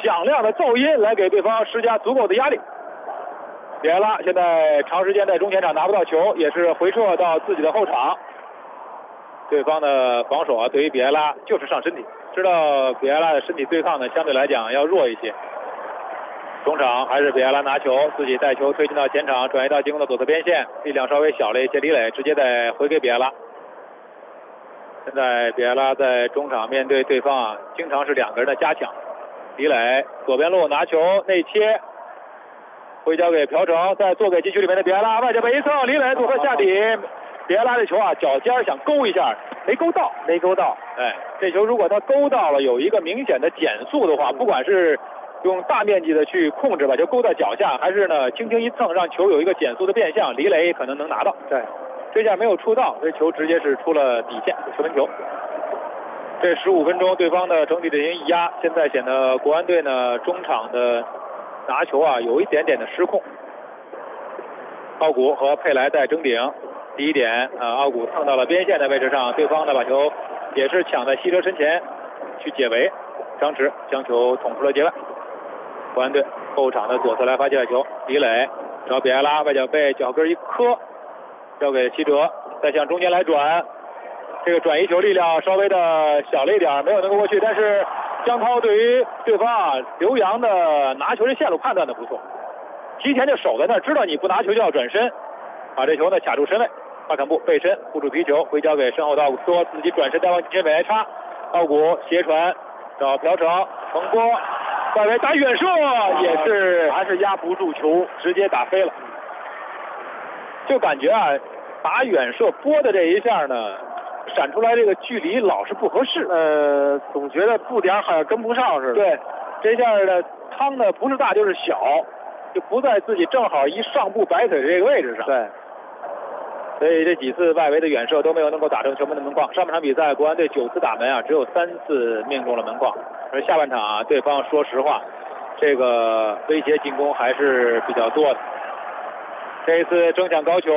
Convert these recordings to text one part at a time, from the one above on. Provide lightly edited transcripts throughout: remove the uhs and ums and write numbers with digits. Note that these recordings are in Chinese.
响亮的噪音来给对方施加足够的压力。比埃拉现在长时间在中前场拿不到球，也是回撤到自己的后场。对方的防守啊，对于比埃拉就是上身体，知道比埃拉的身体对抗呢相对来讲要弱一些。中场还是比埃拉拿球，自己带球推进到前场，转移到进攻的左侧边线，力量稍微小了一些。李磊直接再回给比埃拉。现在比埃拉在中场面对对方啊，经常是两个人的加强。李磊左边路拿球内切，回交给朴成，再做给禁区里面的比埃拉，外脚背一蹭，李磊组合下底。比埃拉这球啊，脚尖想勾一下，没勾到。哎，这球如果他勾到了，有一个明显的减速的话，不管是用大面积的去控制把球勾到脚下，还是呢轻轻一蹭让球有一个减速的变向，李磊可能能拿到。 对， 这下没有触到，这球直接是出了底线，球门球。这15分钟对方的整体阵型一压，现在显得国安队呢中场的拿球啊有一点点的失控。奥古和佩莱在争顶。第一点，奥古蹭到了边线的位置上，对方呢把球也是抢在西车身前去解围，张弛将球捅出了界外。国安队后场的左侧来发界外球，李磊找比埃拉，外脚背脚跟一磕，交给齐哲，再向中间来转，这个转移球力量稍微的小了一点，没有能够过去，但是江涛对于对方啊刘洋的拿球的线路判断的不错，提前就守在那儿，知道你不拿球就要转身，把这球呢卡住身位。帕坎布背身护住皮球，回交给身后的奥古斯托，自己转身再往前尾来插，奥古斜传找朴成横拨，外围打远射，也是还是压不住球，直接打飞了。就感觉啊，打远射拨的这一下呢，闪出来这个距离老是不合适， 总觉得步点好像跟不上似的。 对，这下呢趟呢不是大就是小，就不在自己正好一上步摆腿的这个位置上。 对。 所以这几次外围的远射都没有能够打中球门的门框。上半场比赛，国安队9次打门啊，只有3次命中了门框。而下半场啊，对方说实话，这个威胁进攻还是比较多的。这一次争抢高球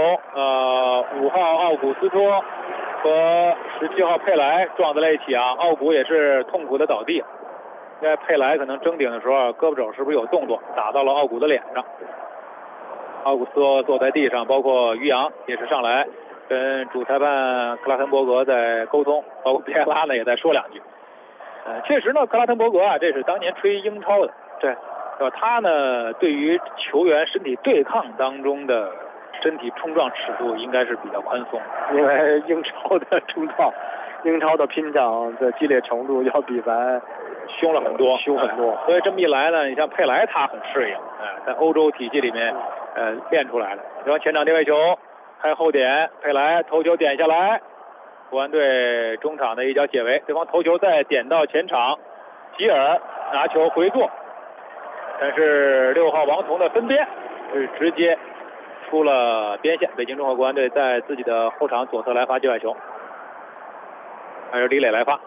，5号奥古斯托和17号佩莱撞在了一起啊，奥古也是痛苦的倒地。应该佩莱可能争顶的时候，胳膊肘是不是有动作，打到了奥古的脸上。奥古斯托坐在地上，包括于洋也是上来跟主裁判克拉滕伯格在沟通，包括比埃拉呢也在说两句。确实呢，克拉滕伯格啊，这是当年吹英超的， 对， 他呢对于球员身体对抗当中的身体冲撞尺度应该是比较宽松， 因为英超的冲撞、英超的拼抢的激烈程度要比咱凶了很多，所以这么一来呢，你像佩莱他很适应，在欧洲体系里面练出来了。然后前场定位球开后点，佩莱头球点下来，国安队中场的一脚解围，对方头球再点到前场，吉尔拿球回做，但是6号王彤的分边是直接出了边线。北京中赫国安队在自己的后场左侧来发界外球，还是李磊来发。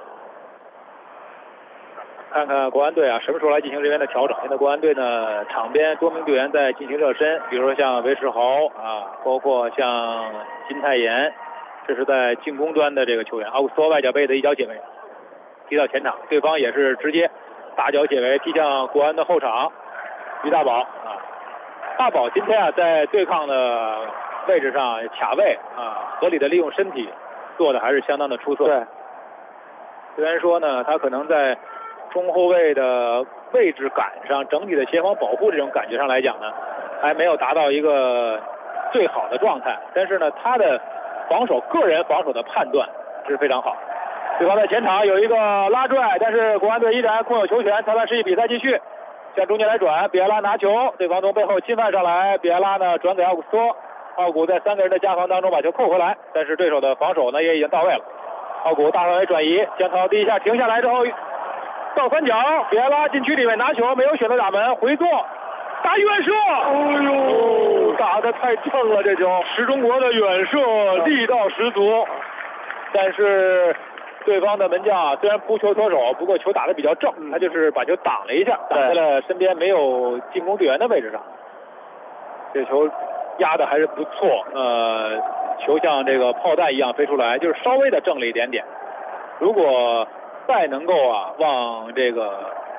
看看国安队啊，什么时候来进行人员的调整？现在国安队呢，场边多名队员在进行热身，比如说像韦世豪啊，包括像金泰妍，这是在进攻端的这个球员。奥古斯托外脚背的一脚解围，踢到前场，对方也是直接大脚解围踢向国安的后场。于大宝啊，大宝今天啊在对抗的位置上卡位啊，合理的利用身体，做的还是相当的出色。 对， 虽然说呢，他可能在中后卫的位置感上，整体的协防保护这种感觉上来讲呢，还没有达到一个最好的状态。但是呢，他的防守，个人防守的判断是非常好。对方在前场有一个拉拽，但是国安队依然控有球权。裁判示意比赛继续，向中间来转，比埃拉拿球，对方从背后侵犯上来，比埃拉呢转给奥古斯托，奥古在3个人的夹防当中把球扣回来，但是对手的防守呢也已经到位了。奥古大范围转移，江涛第一下停下来之后。倒三角，比埃拉禁区里面拿球，没有选择打门，回做，打远射，哎呦，打得太正了，这球是中国的远射，力道十足。但是对方的门将虽然扑球脱手，不过球打得比较正，他就是把球挡了一下，挡在了身边没有进攻队员的位置上。这球压的还是不错，球像这个炮弹一样飞出来，就是稍微的正了一点点。如果再能够往这个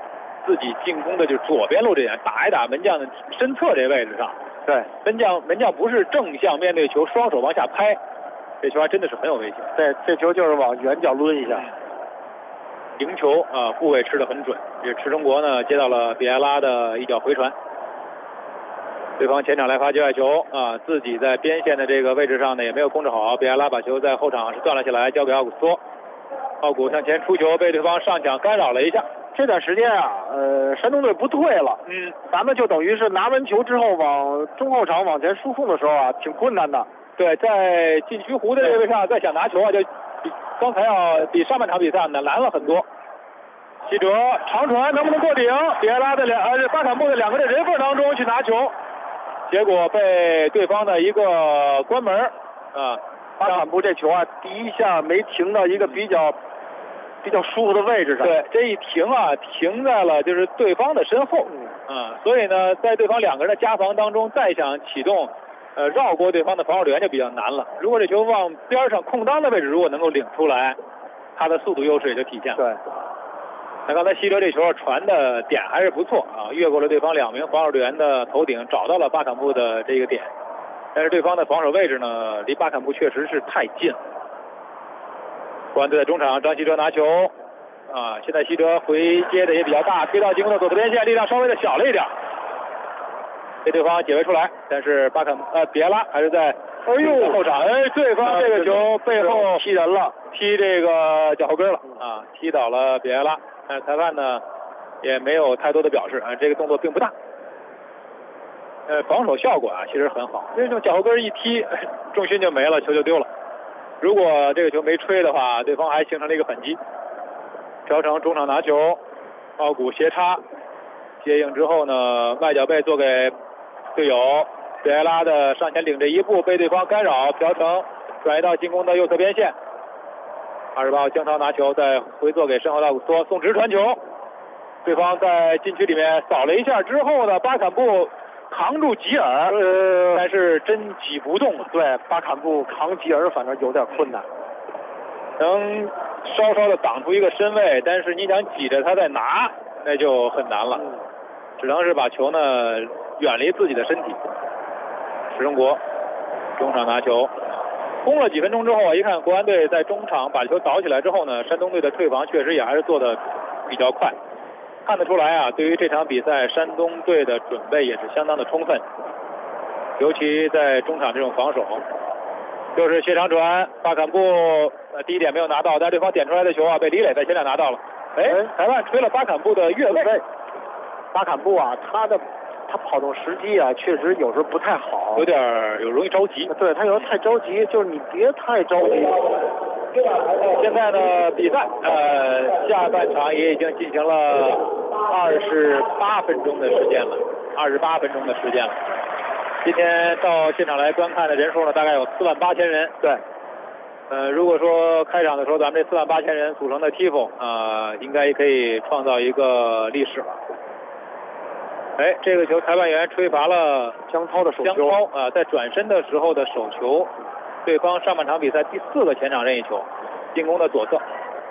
自己进攻的就是左边路这点，打一打门将的身侧这位置上。 对， 门将不是正向面对球，双手往下拍，这球还真的是很有危险。 对，这球就是往远角抡一下。 迎球啊，部位吃得很准。这池中国呢接到了比埃拉的一脚回传，对方前场来发界外球啊，自己在边线的这个位置上呢也没有控制好，比埃拉把球在后场是断了下来，交给奥古斯托。奥古向前出球，被对方上抢干扰了一下。 这段时间啊，山东队不退了，咱们就等于是拿完球之后往中后场往前输送的时候啊，挺困难的。 对，在禁区弧的这个位置上再想拿球啊，就比刚才比上半场比赛难了很多。希哲长传能不能过顶？比埃拉的巴坎布的两个人缝当中去拿球，结果被对方的一个关门啊。 巴坎布这球啊，第一下没停到一个比较舒服的位置上。 对，这一停啊，停在了就是对方的身后。所以呢，在对方两个人的夹防当中，再想启动绕过对方的防守队员就比较难了。如果这球往边上空当的位置如果能够领出来，他的速度优势也就体现了。 对。 那刚才希哲这球传的点还是不错啊，越过了对方2名防守队员的头顶，找到了巴坎布的这个点。但是对方的防守位置呢，离巴坎布确实是太近了。国安队在中场，张稀哲拿球啊，现在稀哲回接的也比较大，推到进攻的左侧边线，力量稍微的小了一点，被对方解围出来。但是比埃拉还是在后场，对方这个球背后踢人了， 踢这个脚后跟了啊，踢倒了比埃拉。但是裁判呢也没有太多的表示啊，这个动作并不大。防守效果啊其实很好，因为这种脚后跟一踢，重心就没了，球就丢了。如果这个球没吹的话，对方还形成了一个反击。朴成中场拿球，奥古斜插接应之后呢，外脚背做给队友，比埃拉的上前领这一步被对方干扰，朴成转移到进攻的右侧边线。28号江涛拿球再回做给身后的奥古斯托，送直传球，对方在禁区里面扫了一下之后呢，巴坎布扛住吉尔，但是真挤不动了。 对，巴坎布扛吉尔反正有点困难， 能稍稍的挡出一个身位，但是你想挤着他再拿，那就很难了，只能是把球呢远离自己的身体。石中国中场拿球，攻了几分钟之后啊，一看国安队在中场把球倒起来之后呢，山东队的退防确实也还是做的比较快。看得出来啊，对于这场比赛，山东队的准备也是相当的充分，尤其在中场这种防守。就是斜长传，巴坎布第一点没有拿到，但对方点出来的球啊，被李磊在前场拿到了。裁判吹了巴坎布的越位。 巴坎布啊，他跑动时机啊，确实有时候不太好， 有容易着急。 对，他有时候太着急，就是你别太着急。 现在呢，比赛下半场也已经进行了28分钟的时间了，28分钟的时间了。今天到现场来观看的人数呢，大概有48000人。 对。 如果说开场的时候咱们这48000人组成的 TIFO 应该也可以创造一个历史了。这个球裁判员吹罚了江涛的手球。 江涛在转身的时候的手球，对方上半场比赛第4个前场任意球，进攻的左侧。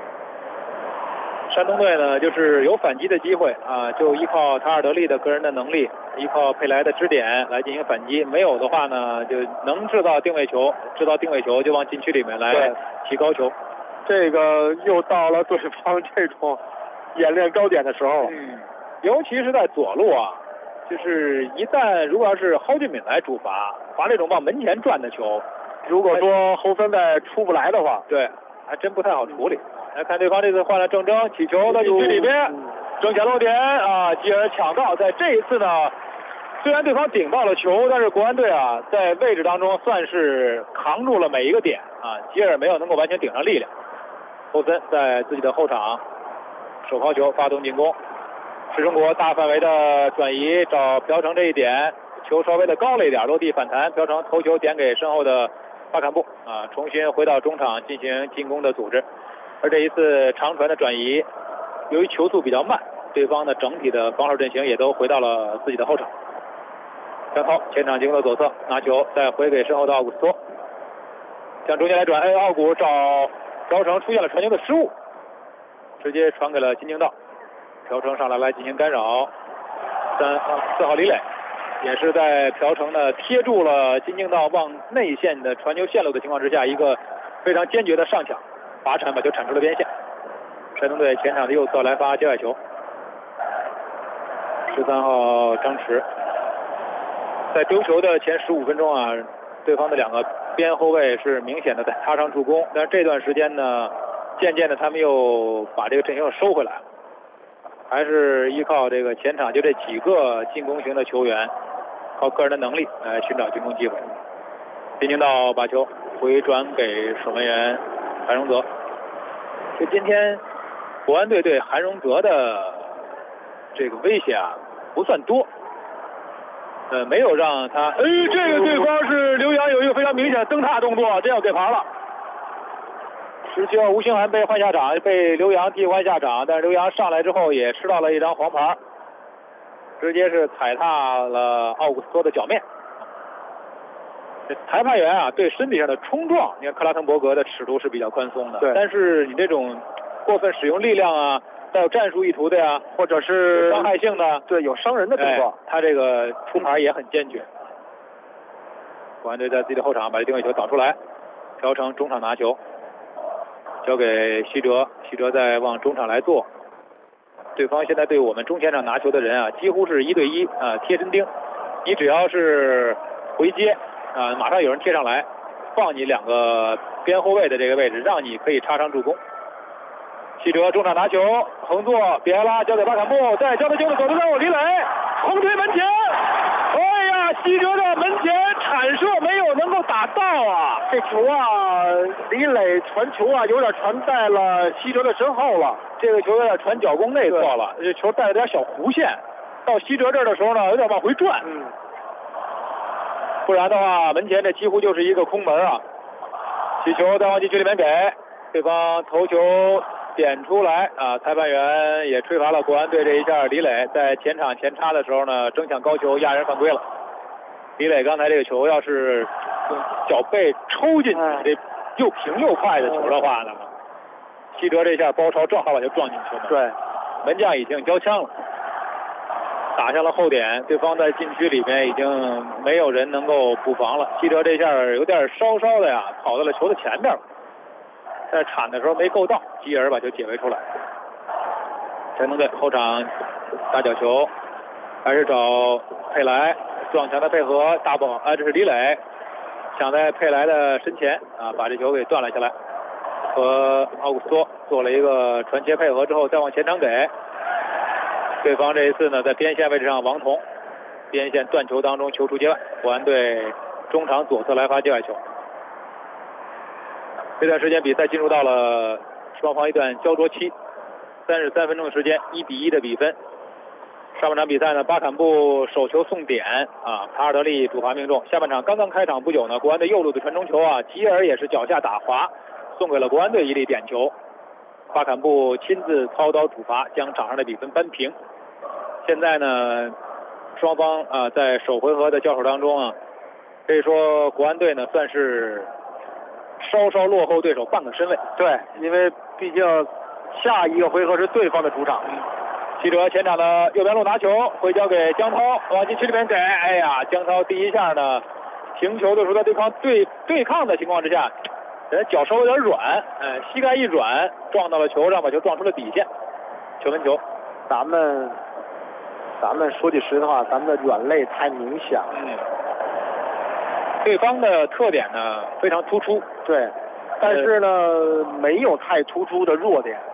山东队呢，就是有反击的机会就依靠塔尔德利的个人的能力，依靠佩莱的支点来进行反击。没有的话呢，就能制造定位球就往禁区里面来提高球。 这个又到了对方这种演练高点的时候。 尤其是在左路就是一旦如果要是蒿俊闵来主罚这种往门前转的球， 如果说侯森再出不来的话， 对，还真不太好处理。来看对方这次换了郑铮，起球到禁区里边，争抢漏点吉尔抢到。在这一次呢，虽然对方顶到了球，但是国安队在位置当中算是扛住了每一个点吉尔没有能够完全顶上力量。侯森在自己的后场手抛球发动进攻，石中国大范围的转移找朴成这一点，球稍微的高了一点，落地反弹，朴成头球点给身后的巴坎布重新回到中场进行进攻的组织。而这一次长传的转移，由于球速比较慢，对方的整体的防守阵型也都回到了自己的后场。江涛前场进攻的左侧拿球，再回给身后的奥古斯托，向中间来转，奥古找朴成出现了传球的失误，直接传给了金京道。 朴成上来进行干扰，4号李磊也是在朴成呢贴住了金敬道往内线的传球线路的情况之下，一个非常坚决的上抢，拔铲把球铲出了边线。山东队前场的右侧来发界外球，13号张弛在丢球的前15分钟啊，对方的2个边后卫是明显的在擦伤助攻，但是这段时间呢，渐渐的他们又把这个阵型又收回来了，还是依靠这个前场就这几个进攻型的球员，靠个人的能力来寻找进攻机会。金敬道把球回转给守门员韩荣泽。就今天国安队对韩荣泽的这个威胁啊不算多，没有让他。这个对方是刘洋有一个非常明显的蹬踏动作，这要给牌了。17号吴兴涵被换下场，被刘洋替换下场，但是刘洋上来之后也吃到了一张黄牌，直接是踩踏了奥古斯托的脚面。裁判员啊对身体上的冲撞，你看克拉滕伯格的尺度是比较宽松的， 对， 但是你这种过分使用力量啊，带有战术意图的呀，或者是伤害性的， 对，有伤人的动作， 他这个出牌也很坚决。国安队在自己的后场把这定位球导出来，朴成中场拿球，交给徐哲，徐哲再往中场来做。对方现在对我们中前场拿球的人啊，几乎是1对1啊，贴身盯。你只要是回接啊，马上有人贴上来，放你2个边后卫的这个位置，让你可以插上助攻。徐哲中场拿球，横坐，比埃拉交给巴坎布，再交给球的左路李磊，横推门前，哎呀，徐哲的门前铲射没有能够打到啊！ 这球啊，李磊传球啊，有点传在了徐哲的身后了。 这个球有点传脚弓内侧了，这球带了点小弧线，到徐哲这儿的时候呢，有点往回转。不然的话，门前这几乎就是一个空门啊！起球再往禁区里面给对方头球点出来啊！裁判员也吹罚了国安队这一下。李磊在前场前插的时候呢，争抢高球压人犯规了。李磊刚才这个球要是用脚背抽进去，这又平又快的球的话呢，西哲这下包抄正好把球撞进球门。 对， 门将已经交枪了。打向了后点，对方在禁区里面已经没有人能够补防了。西哲这下有点稍稍的呀，跑到了球的前面了，在铲的时候没够到，继而把球解围出来。山东队后场大角球，还是找佩莱撞墙的配合，大宝这是李磊抢在佩莱的身前啊，把这球给断了下来，和奥古斯托做了一个传切配合之后，再往前场给。对方这一次呢，在边线位置上，王彤边线断球当中球出界外，国安队中场左侧来发界外球。这段时间比赛进入到了双方一段焦灼期，33分钟的时间，1比1的比分。上半场比赛呢，巴坎布手球送点啊，卡尔德利主罚命中。下半场刚刚开场不久呢，国安队右路的传中球啊，吉尔也是脚下打滑，送给了国安队一粒点球。巴坎布亲自操刀主罚，将场上的比分扳平。现在呢，双方在首回合的交手当中啊，可以说国安队呢算是稍稍落后对手半个身位。 对，因为毕竟下一个回合是对方的主场。 记者前场的右边路拿球，回交给江涛，往禁区里面给。哎呀，江涛第一下呢，停球的时候在对抗的情况之下，人脚稍微有点软，膝盖一软，撞到了球上，把球撞出了底线，球门球。 咱们说句实话，咱们的软肋太明显了。 对方的特点呢非常突出， 对，但是呢没有太突出的弱点。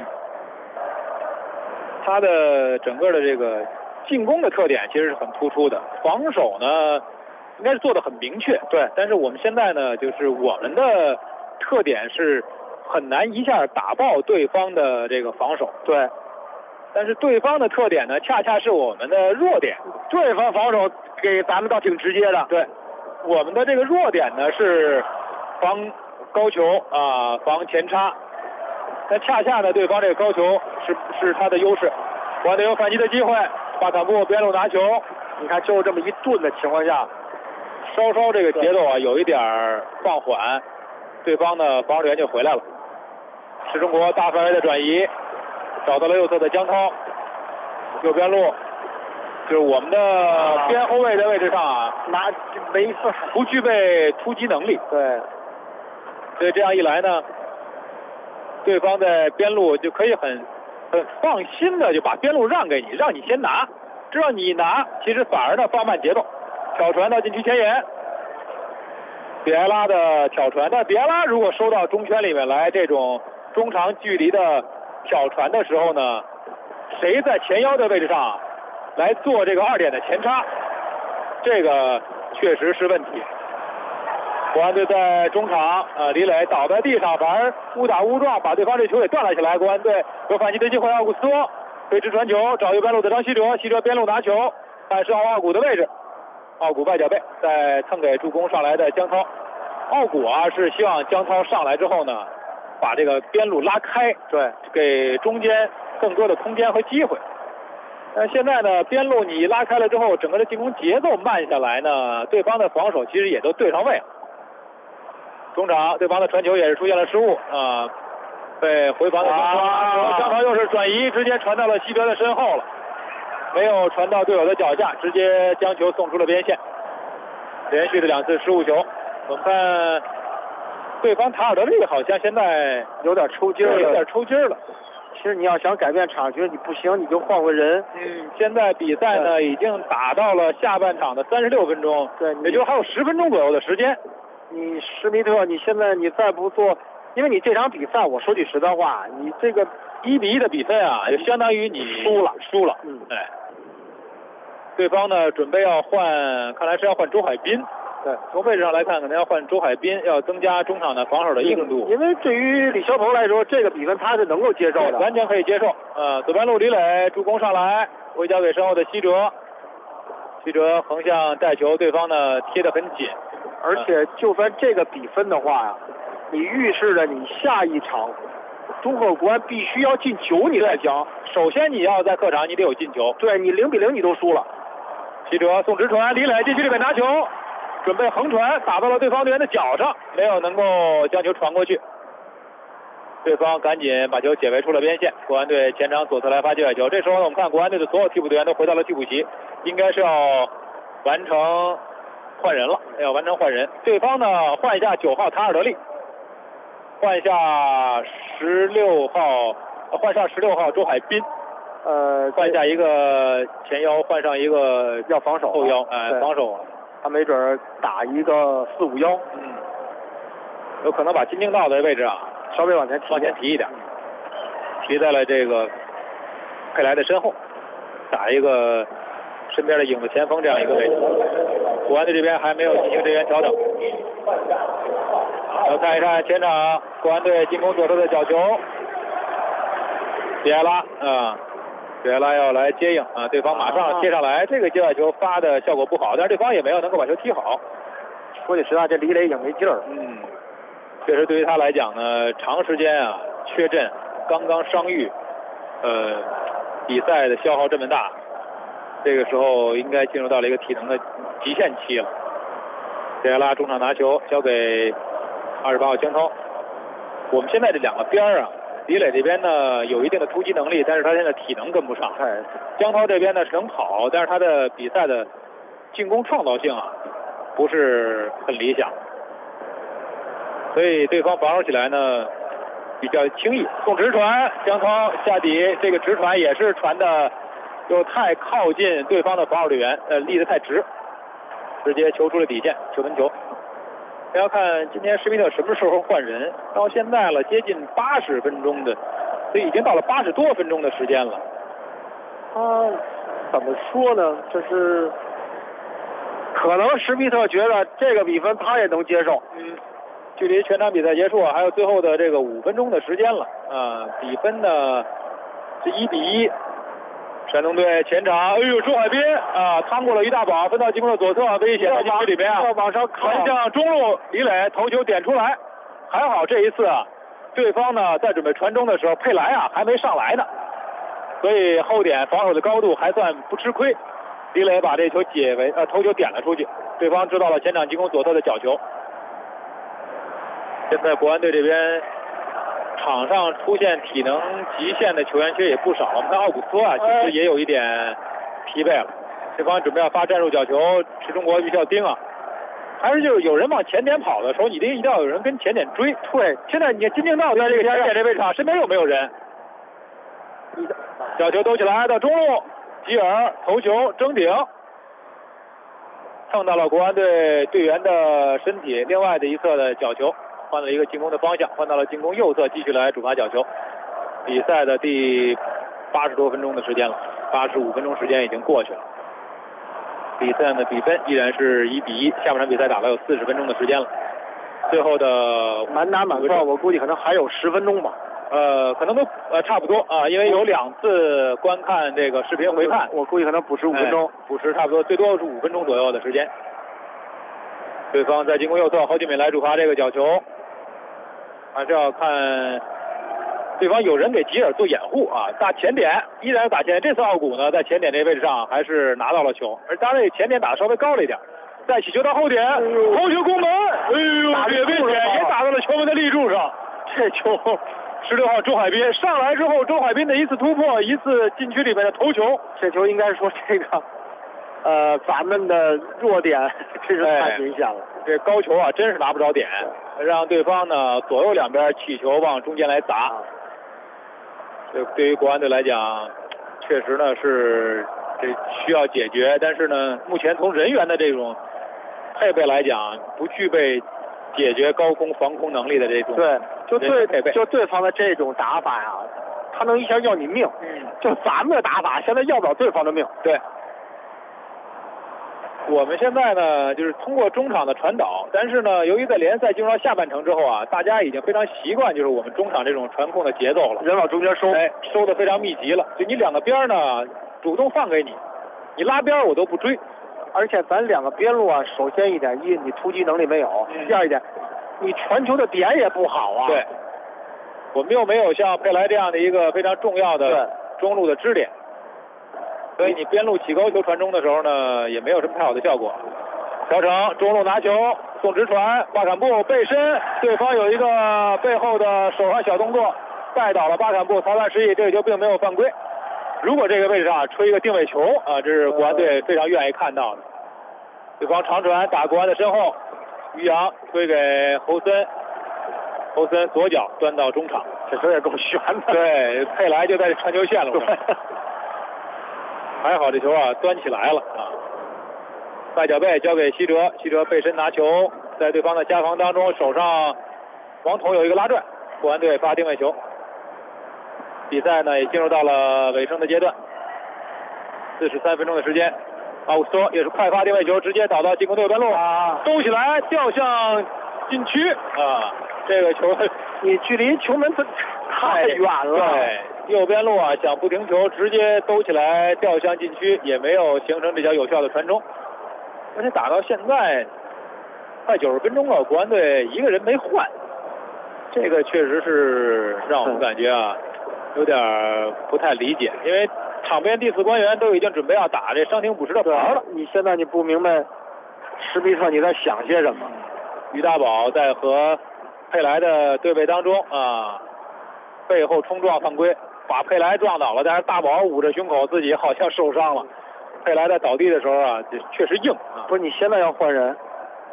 他的整个的这个进攻的特点其实是很突出的，防守呢应该是做得很明确。 对， 但是我们现在呢，就是我们的特点是很难一下打爆对方的这个防守。 对。 但是对方的特点呢，恰恰是我们的弱点。 对方防守给咱们倒挺直接的。 对，我们的这个弱点呢是防高球防前插。但恰恰呢，对方这个高球是他的优势。国安队有反击的机会，巴坎布边路拿球， 你看就这么一顿的情况下， 稍稍这个节奏有一点放缓，对方的防守员就回来了。是中国大范围的转移。找到了右侧的江涛， 右边路，就是我们的边后卫的位置上啊， 没错， 不具备突击能力。 对， 所以这样一来呢，对方在边路就可以很放心的就把边路让给你，让你先拿，只要你拿，其实反而呢放慢节奏，挑传到禁区前沿。比埃拉的挑传，但比埃拉如果收到中圈里面来这种中长距离的挑传的时候呢，谁在前腰的位置上来做这个2点的前插，这个确实是问题。国安队在中场，李磊倒在地上，反而误打误撞把对方这球给断了下来。国安队有反击的机会，奥古斯托推直传球，找右边路的张稀哲，稀哲边路拿球，但是奥古的位置。奥古外脚背再蹭给助攻上来的江涛，奥古啊是希望江涛上来之后呢，把这个边路拉开， 对， 给中间更多的空间和机会。但现在呢，边路你拉开了之后，整个的进攻节奏慢下来呢，对方的防守其实也都对上位了。中场对方的传球也是出现了失误啊，被回防的江涛又是转移，直接传到了西哲的身后了。没有传到队友的脚下，直接将球送出了边线。连续的2次失误球，我们看对方塔尔德利好像现在有点抽筋了， 有点抽筋了。 其实你要想改变场局，你不行你就换个人。 现在比赛呢已经打到了下半场的36分钟， 对， 也就还有10分钟左右的时间。 你施密特，你现在你再不做，因为你这场比赛，我说句实在话，你这个 1-1的比赛啊，就相当于你输了。哎。对方呢准备要换，看来是要换周海滨。 对， 从位置上来看，可能要换周海滨，要增加中场的防守的硬度。 因为对于李霄鹏来说，这个比分他是能够接受的， 完全可以接受。左边路李磊助攻上来，回交给身后的西哲，西哲横向带球，对方呢贴得很紧。 而且就算这个比分的话呀，你预示着你下一场中赫国安必须要进球你才行。 首先你要在客场你得有进球， 对你0-0你都输了。 西哲送直传，李磊禁区里面拿球，准备横传，打到了对方队员的脚上，没有能够将球传过去。对方赶紧把球解围出了边线。国安队前场左侧来发界外球，这时候呢，我们看国安队的所有替补队员都回到了替补席，应该是要完成换人了，要完成换人。对方呢换一下9号塔尔德利，换下16号周海滨。换下一个前腰，换上一个要防守后腰，防守， 他没准打一个4-5-1， 有可能把金敬道的位置啊稍微往前提一点，提在了这个佩莱的身后，打一个身边的影子前锋这样一个位置。国安队这边还没有进行人员调整。要看一看前场国安队进攻左侧的角球，比埃拉比埃拉要来接应对方马上贴上来，这个界外球发的效果不好，但是对方也没有能够把球踢好。 说句实话，这李磊已经没劲儿。 确实对于他来讲呢，长时间缺阵，刚刚伤愈，比赛的消耗这么大，这个时候应该进入到了一个体能的极限期了。比埃拉中场拿球交给28号江涛。我们现在这2个边李磊这边呢有一定的突击能力，但是他现在体能跟不上。江涛这边呢是能跑，但是他的比赛的进攻创造性不是很理想，所以对方防守起来呢比较轻易。送直传，江涛下底，这个直传也是传的又太靠近对方的防守队员，立得太直，直接球出了底线，9分球。要看今天施密特什么时候换人，到现在了接近80分钟的，所以已经到了80多分钟的时间了。 他怎么说呢？就是可能施密特觉得这个比分他也能接受。 距离全场比赛结束还有最后的这个5分钟的时间了比分呢是1-1。山东队前场，周海滨趟过了于大宝，分到进攻的左侧，危险在禁区里面要往上传向中路，李磊头球点出来，还好这一次对方呢在准备传中的时候，佩莱还没上来呢，所以后点防守的高度还算不吃亏。李磊把这球解围头球点了出去，对方知道了前场进攻左侧的角球。现在国安队这边场上出现体能极限的球员其实也不少。我们看奥古斯托啊，其实也有一点疲惫了。对方准备要发战术角球，是中国预校丁啊。还是就是有人往前点跑的时候，你一定要有人跟前点追。 对， 现在你金敬道在这个前点这位置上，身边有没有人？角球兜起来到中路，吉尔头球争顶，蹭到了国安队队员的身体另外的一侧的角球，换了一个进攻的方向，换到了进攻右侧，继续来主罚角球。比赛的第80多分钟的时间了，85分钟时间已经过去了。比赛的比分依然是1比1，下半场比赛打了有40分钟的时间了。最后的满打满算，我估计可能还有10分钟吧。 可能都差不多啊，因为有2次观看这个视频回看， 我估计可能补时5分钟， 补时差不多，最多是5分钟左右的时间。对方在进攻右侧，侯俊敏来主罚这个角球，还是要看对方有人给吉尔做掩护啊，打前点依然是打前点。这次奥古呢在前点这位置上还是拿到了球，而单位前点打的稍微高了一点，再起球到后点，头球攻门，也危险，也打到了球门的立柱上。这球16号周海滨上来之后，周海滨的一次突破，一次禁区里面的头球， 这球应该说这个咱们的弱点真是太明显了。 这高球啊真是拿不着点，让对方呢左右两边起球往中间来砸。这对于国安队来讲，确实呢是这需要解决，但是呢目前从人员的这种配备来讲，不具备解决高空防空能力的这种就对方的这种打法呀，他能一下要你命。就咱们的打法现在要不了对方的命。 对。我们现在呢，就是通过中场的传导，但是呢，由于在联赛进入到下半程之后啊，大家已经非常习惯就是我们中场这种传控的节奏了， 人往中间收， 收的非常密集了。就你两个边呢，主动放给你，你拉边我都不追。 而且咱两个边路啊，首先一点，你突击能力没有；第二一点，你传球的点也不好啊。 对，我们又没有像佩莱这样的一个非常重要的中路的支点。所以你边路起高球传中的时候呢，也没有什么太好的效果。调整中路拿球送直传，巴坎布背身，对方有一个背后的手上小动作，带倒了巴坎布，裁判示意这个球并没有犯规。如果这个位置上吹一个定位球啊，这是国安队非常愿意看到的。对方长传打国安的身后，于洋推给侯森，侯森左脚端到中场， 这球也够悬的。 对，佩莱就在传球线了。还好这球啊端起来了啊，外脚背交给西哲，西哲背身拿球，在对方的夹防当中，手上王彤有一个拉拽，国安队发定位球。比赛呢也进入到了尾声的阶段，43分钟的时间，奥古斯托也是快发定位球，直接倒到进攻队边路，兜起来掉向禁区啊，这个球你距离球门太远了。 对。右边路啊，想不停球，直接兜起来掉向禁区，也没有形成比较有效的传中。而且打到现在快90分钟了，国安队一个人没换，这个确实是让我们感觉啊有点不太理解，因为场边第4官员都已经准备要打这伤停补时的牌了。 你现在你不明白施密特你在想些什么？ 于大宝在和佩莱的对位当中啊，背后冲撞犯规。把佩莱撞倒了，但是大宝捂着胸口，自己好像受伤了。佩莱在倒地的时候啊，确实硬啊。 不是，你现在要换人？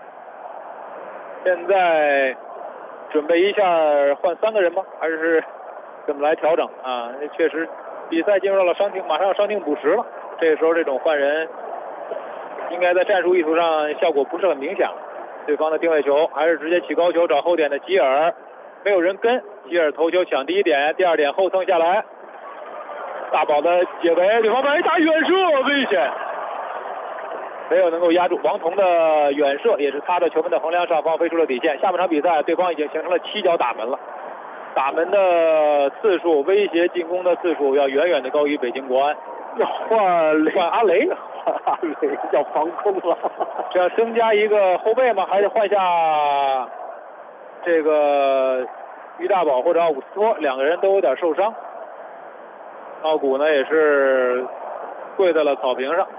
现在准备一下换3个人吗？还是怎么来调整啊？确实，比赛进入到了伤停，马上要伤停补时了。这个时候这种换人，应该在战术意图上效果不是很明显。对方的定位球还是直接起高球找后点的吉尔。没有人跟，吉尔头球抢第1点，第2点后蹭下来，大宝的解围，对方把一打远射，危险，没有能够压住。王彤的远射也是他的球门的横梁上方飞出了底线。下半场比赛，对方已经形成了7脚打门了，打门的次数、威胁进攻的次数要远远的高于北京国安。 要换阿雷， 阿雷要防空了， 这要增加一个后卫吗？还得换下这个于大宝或者奥古斯托，两个人都有点受伤。奥古呢也是跪在了草坪上，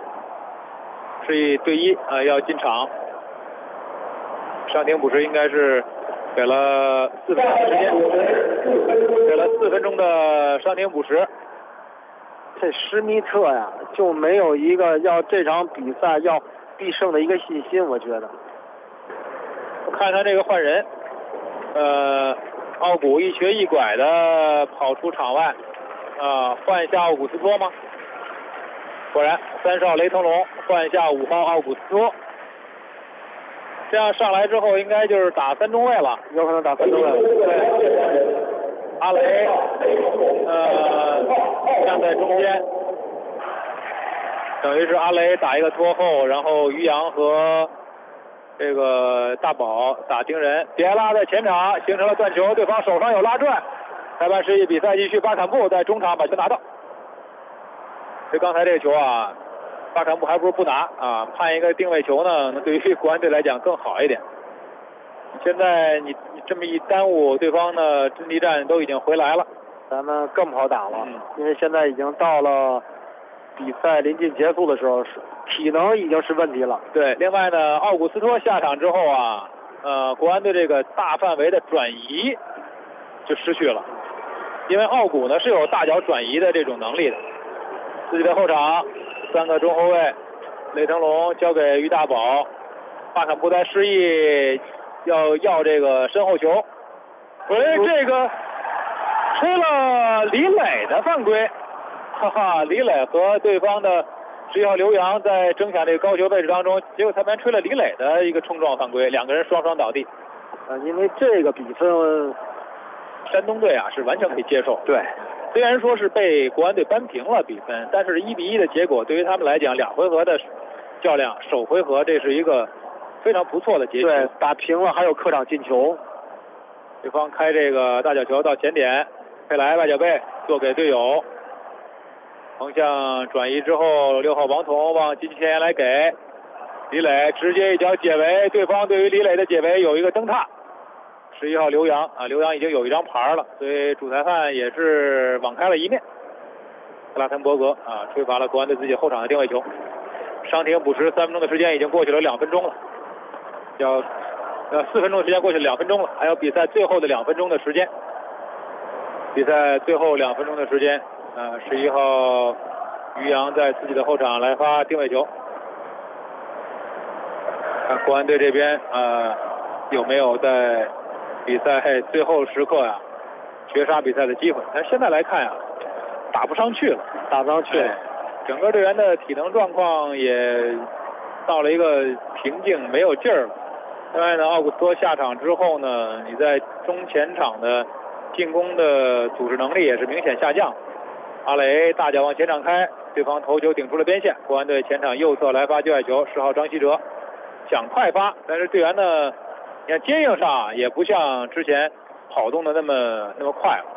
示意队医要进场。伤停补时应该是给了4分钟的时间，给了4分钟的伤停补时。 这施密特呀，就没有一个要这场比赛要必胜的一个信心，我觉得。 我看他这个换人，奥古一瘸一拐的跑出场外，换下奥古斯托吗？果然，3少雷腾龙换下5号奥古斯托，这样上来之后应该就是打3中卫了， 有可能打3中卫了。 对，阿雷，站在中间，等于是阿雷打一个拖后，然后于洋和这个大宝打盯人，比埃拉在前场形成了断球，对方手上有拉拽，裁判示意比赛继续，巴坎布在中场把球拿到。这刚才这个球啊，巴坎布还不如不拿啊，判一个定位球呢，那对于国安队来讲更好一点。现在你这么一耽误，对方的阵地战都已经回来了， 咱们更不好打了，因为现在已经到了比赛临近结束的时候，体能已经是问题了。 对，另外呢，奥古斯托下场之后啊，国安队这个大范围的转移就失去了，因为奥古呢是有大脚转移的这种能力的。自己的后场3个中后卫，雷腾龙交给于大宝，巴坎布在示意要这个身后球，这个吹了李磊的犯规，哈哈，李磊和对方的11号刘洋在争抢这个高球位置当中，结果裁判吹了李磊的一个冲撞犯规，2个人双双倒地。 因为这个比分， 山东队啊是完全可以接受。 对。 虽然说是被国安队扳平了比分，但是1-1的结果对于他们来讲，2回合的较量，首回合这是一个非常不错的结局。 对，打平了还有客场进球。 对方开这个大角球到前点，佩莱外脚背做给队友，横向转移之后，6号王彤往禁区前沿来给李磊，直接一脚解围，对方对于李磊的解围有一个蹬踏。11号刘洋啊，刘洋已经有一张牌了，所以主裁判也是网开了一面。克拉滕伯格啊，吹罚了国安队自己后场的定位球。伤停补时3分钟的时间已经过去了2分钟了，4分钟的时间过去了2分钟了，还有比赛最后的2分钟的时间。比赛最后2分钟的时间，11号于洋在自己的后场来发定位球。看国安队这边有没有在比赛最后时刻呀，绝杀比赛的机会？但是现在来看呀，打不上去了，整个队员的体能状况也到了一个瓶颈，没有劲儿了。另外呢，奥古斯托下场之后呢，你在中前场的进攻的组织能力也是明显下降。阿雷大脚往前场开，对方头球顶出了边线，国安队前场右侧来发界外球，10号张稀哲想快发，但是队员呢，你看接应上也不像之前跑动的那么快了。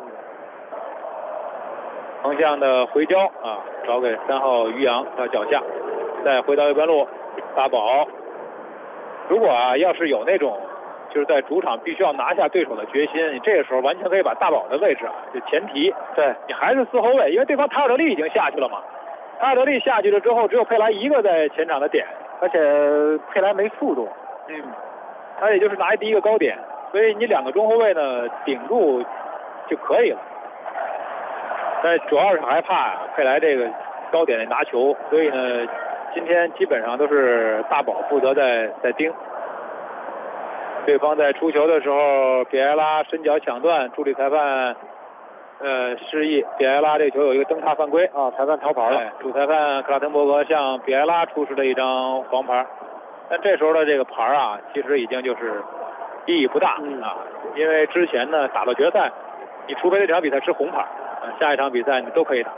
横向的回交找给3号于洋到脚下，再回到右边路，大宝。如果要是有那种就是在主场必须要拿下对手的决心，你这个时候完全可以把大宝的位置就前提， 对你还是4后卫，因为对方塔尔德利已经下去了嘛。塔尔德利下去了之后，只有佩莱一个在前场的点， 而且佩莱没速度， 他也就是拿第一个高点，所以你2个中后卫呢顶住就可以了。但主要是害怕佩莱这个高点拿球，所以呢，今天基本上都是大宝负责在盯。对方在出球的时候，比埃拉伸脚抢断，助理裁判示意比埃拉这球有一个蹬踏犯规裁判逃跑了。 主裁判克拉滕伯格向比埃拉出示了一张黄牌，但这时候的这个牌其实已经就是意义不大因为之前呢打到决赛，你除非这场比赛吃红牌，下一场比赛你都可以打。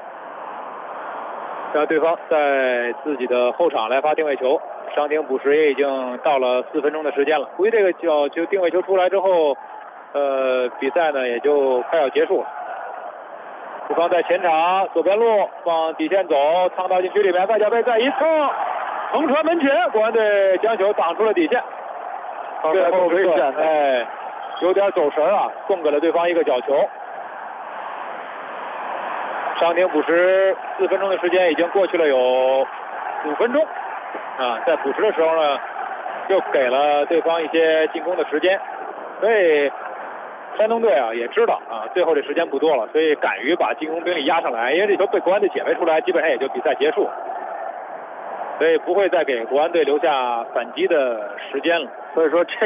让对方在自己的后场来发定位球，伤停补时也已经到了4分钟的时间了。估计这个就定位球出来之后，比赛呢也就快要结束了。对方在前场左边路往底线走，趟到禁区里面，外脚背再一蹭，横传门前，国安队将球挡出了底线。最后危险，有点走神送给了对方一个角球。伤停补时4分钟的时间已经过去了有5分钟在补时的时候呢，又给了对方一些进攻的时间。 所以山东队啊也知道啊，最后这时间不多了，所以敢于把进攻兵力压上来，因为这球被国安队解围出来，基本上也就比赛结束，所以不会再给国安队留下反击的时间了。 所以说这